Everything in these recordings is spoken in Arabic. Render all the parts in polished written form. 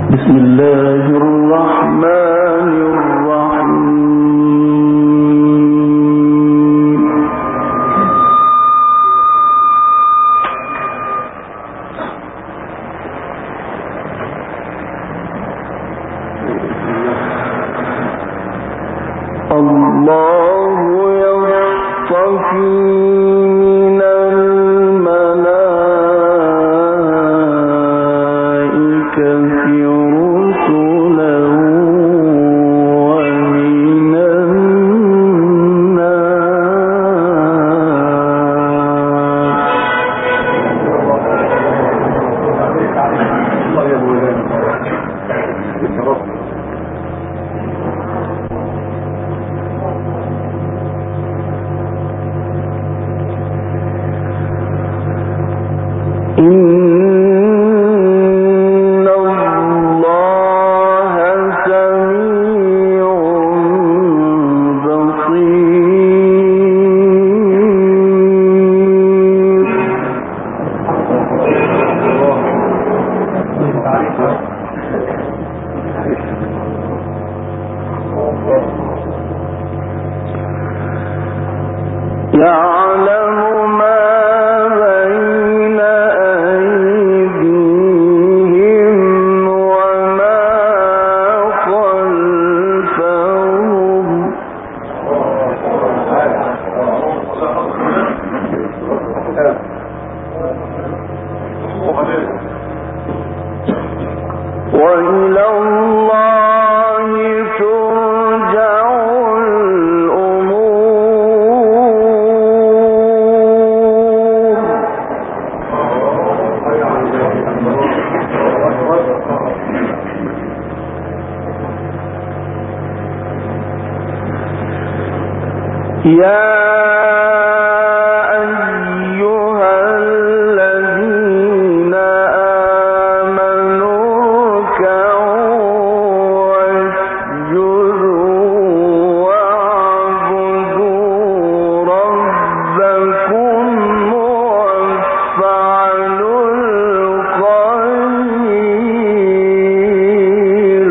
بسم الله الرحمن الرحيم. الله يصطفي يعلم ما بين أيديهم وما خلفهم وإلى الله ترجع يا أيها الذين آمنوا اركعوا واسجدوا واعبدوا ربكم وافعلوا الخير.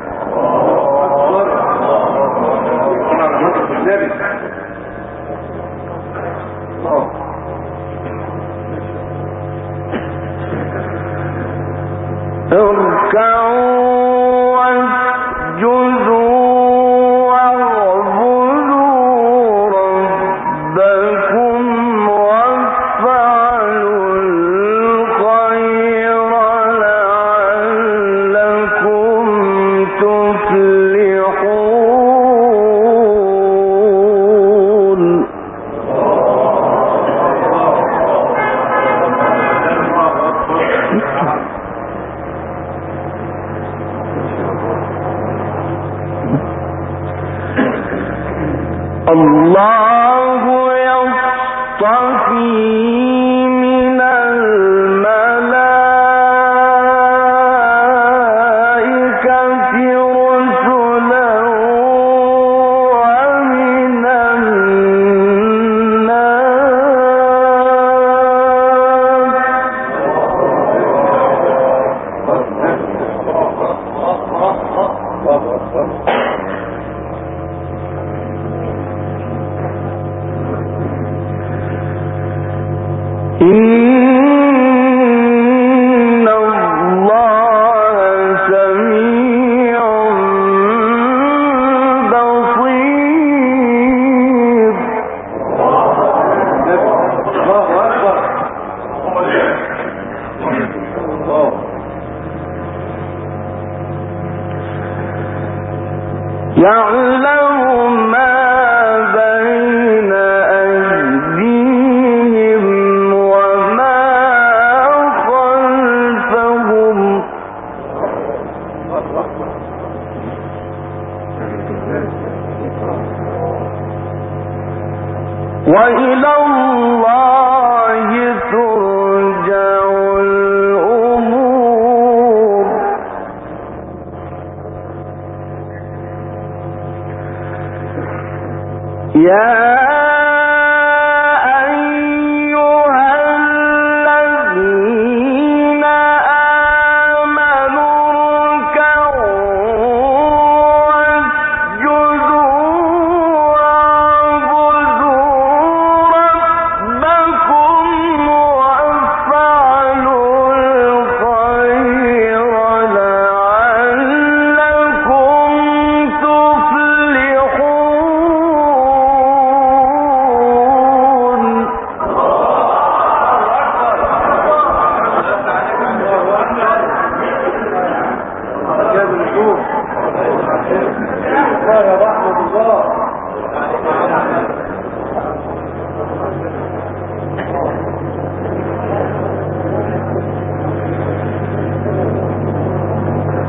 اركعوا واسجدوا واعبدوا ربكم وافعلوا الخير لعلكم تفلحون. الله يصطفي من الملائكة رسلا ومن إن الله سميع بصير. يعلم ما بين أيديهم وما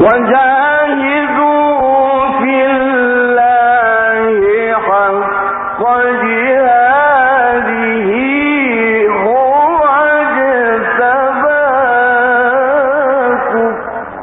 وجاهدوا في الله حق جهاده هو اجتباكم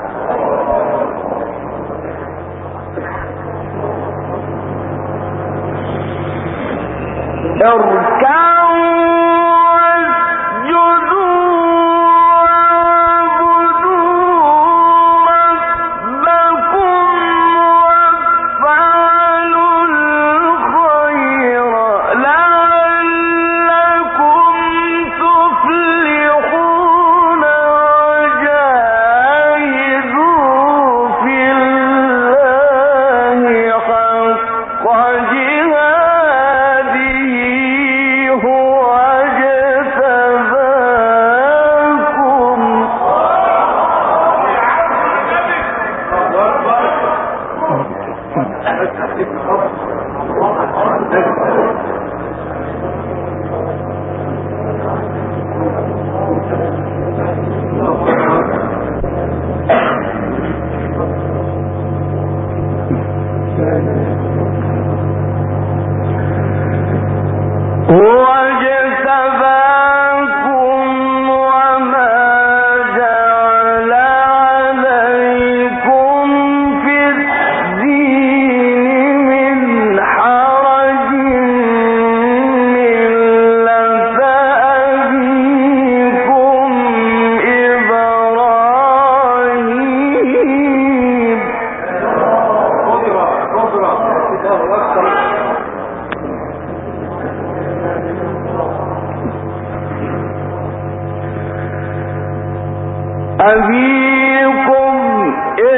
أبيكم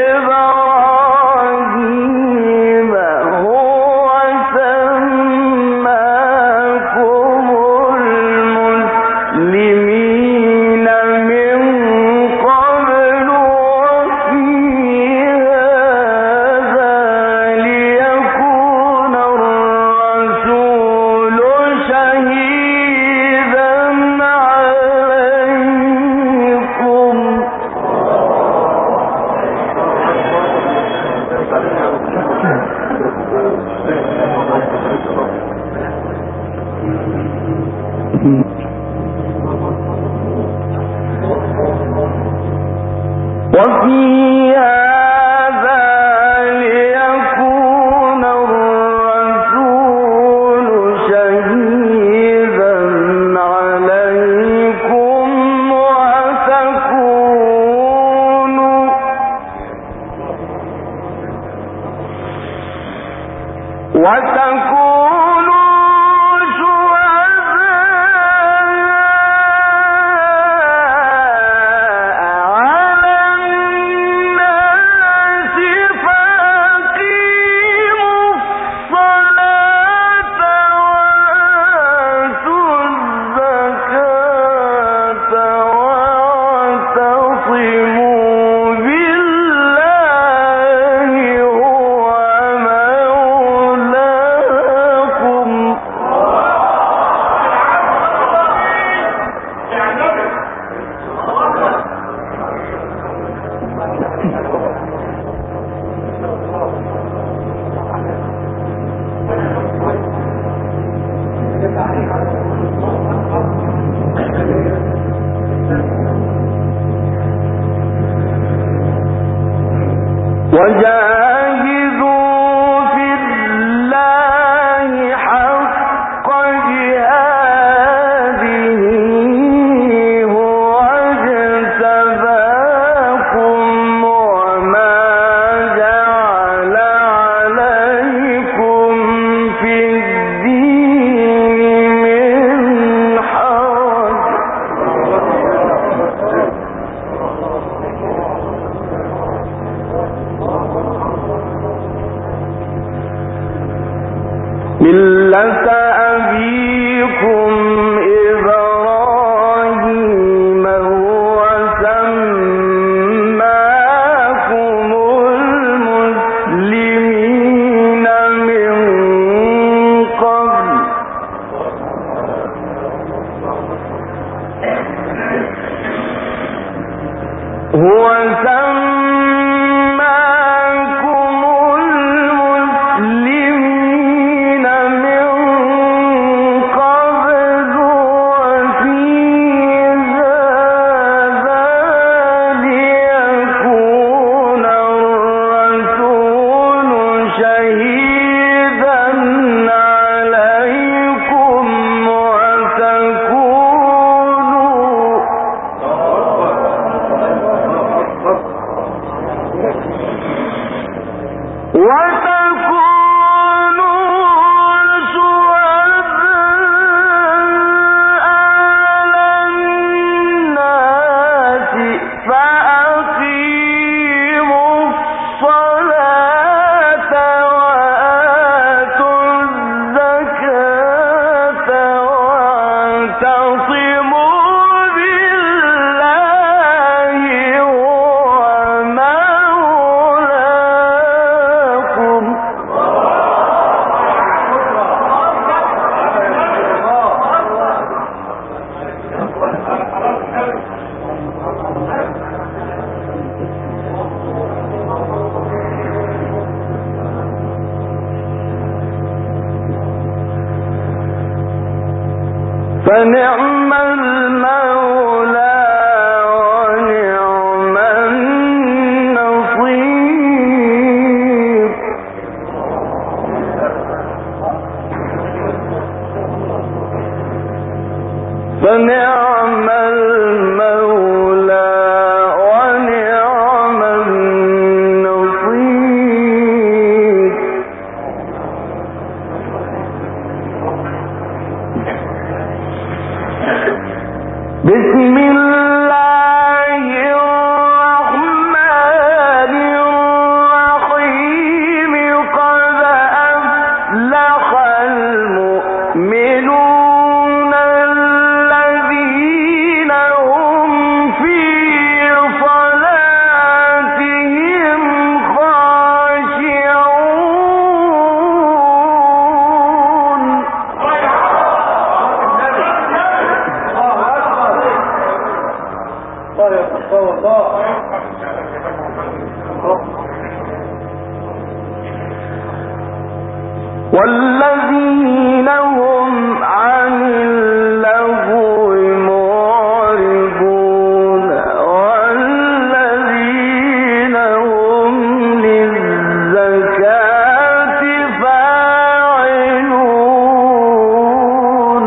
إبراهيم هو سماكم المسلمين من قبل وفي هذا ليكون الرسول شهيدا عليكم وفي هذا ليكون الرسول شهيدا عليكم وتكونوا وجاهدوا في الله حق جهاده هو اجتباكم وما جعل عليكم في الدين من حرج ملة أبيكم إبراهيم هو سماكم المسلمين من قبل هو سماكم والذين هم عن اللغو معرضون والذين هم للزكاة فاعلون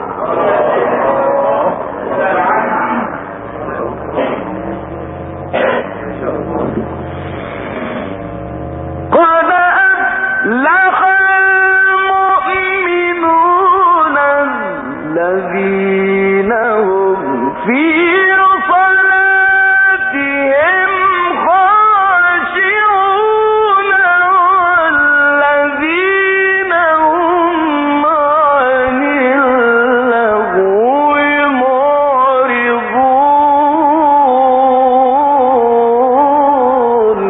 قد أفلح الذين هم في صلاتهم خاشعون والذين هم عن اللغو معرضون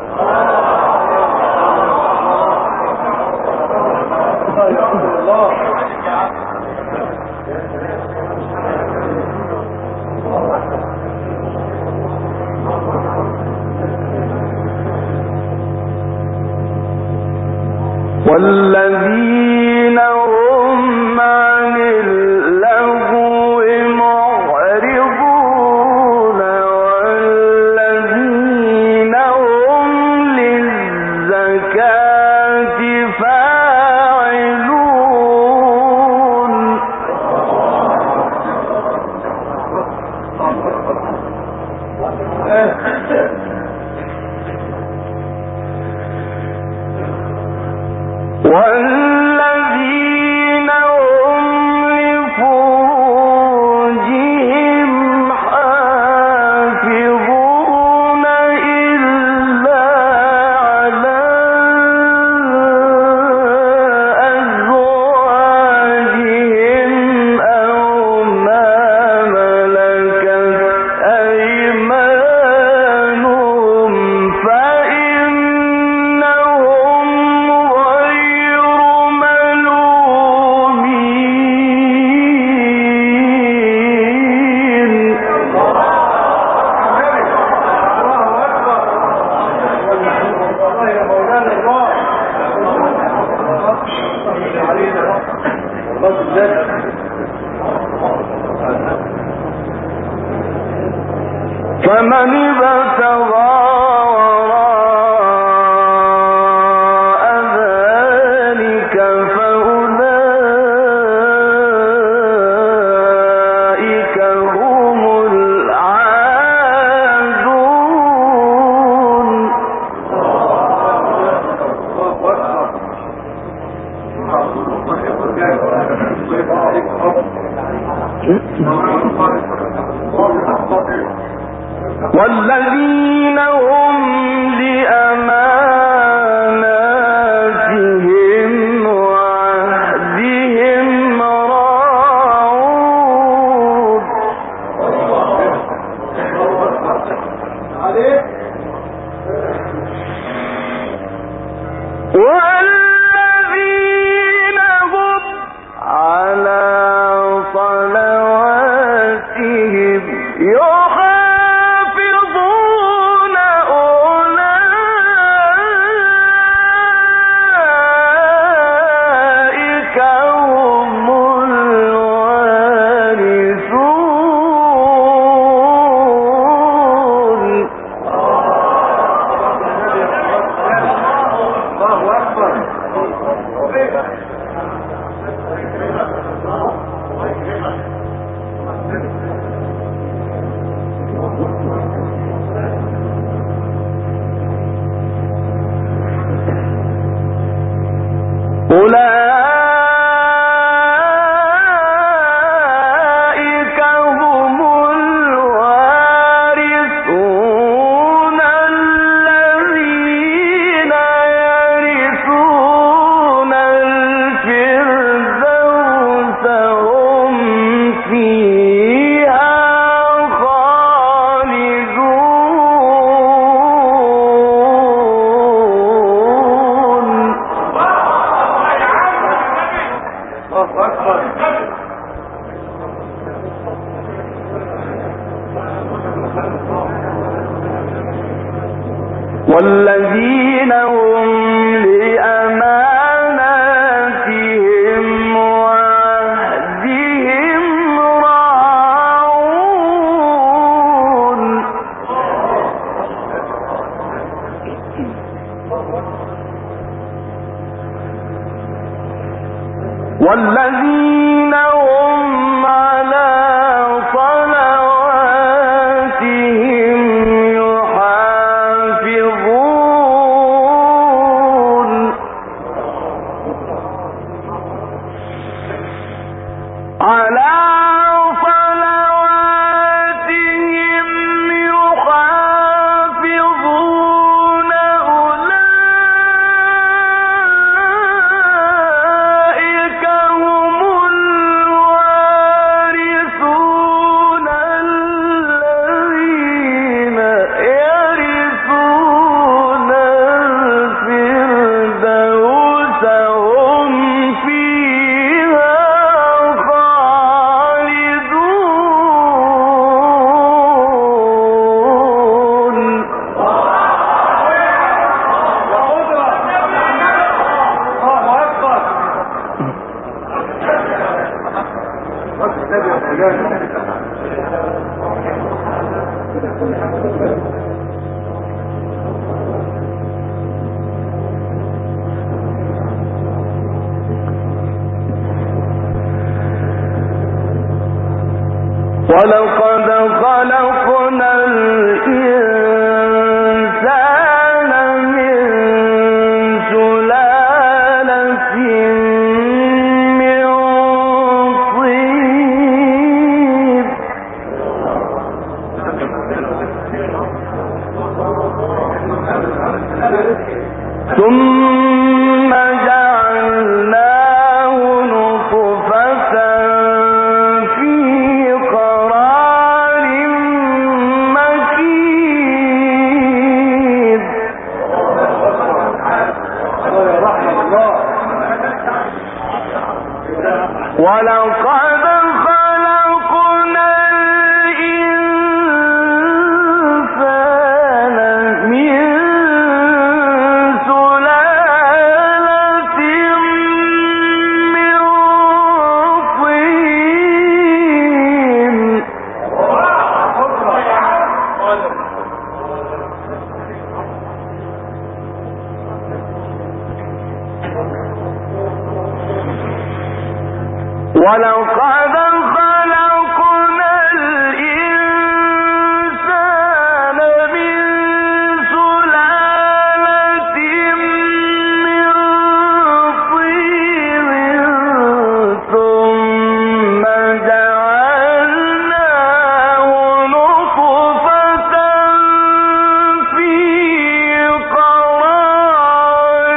والذين هم عن اللغو معرضون والذين هم للزكاة فاعلون والذين هم لفروجهم حافظون إلا على أزواجهم أو ما ملكت أيمانهم فإنهم غير ملومين فمن ابتغى وراء ذلك فأولئك هم العادون والذين هم لأماناتهم وعهدهم راعون والذين هم على صلواتهم يحافظون أولئك هم الوارثون والذين هم لأماناتهم وعهدهم راعون والذين هم على صلواتهم يحافظون على صلواتهم يحافظون أولئك هم الوارثون الذين يرثون الفردوس هم فيها خالدون ولقد خلقنا الإنسان من سلالة من طين ثم جعلناه نطفة في قرار مكين ولقد خلقنا الإنسان من سلالة من طين ولقد خلقنا الإنسان من سلالة من طين ثم جعلناه نطفة في قرار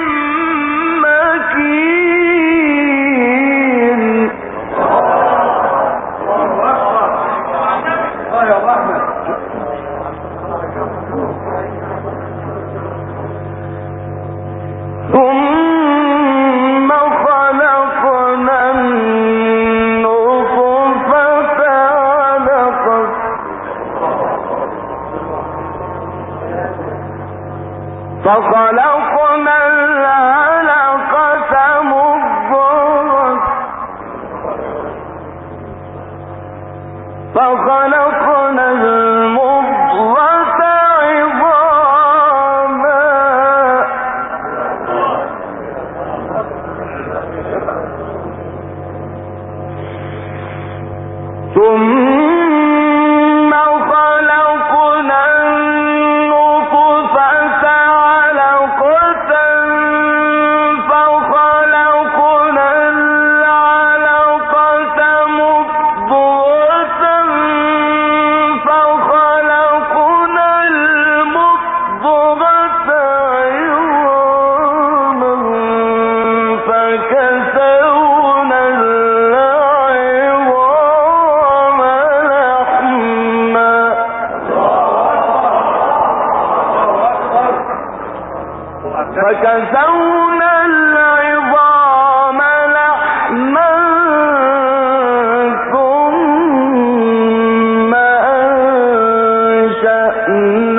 مكين ثم خلقنا النطفة علقة فخلقنا العلقة مضغة فخلقنا المضغة عظاما ثم خلقنا النطفة علقة فخلقنا العلقة مضغة فخلقنا المضغة عظاما فكسونا العظام لحما ثم أنشأناه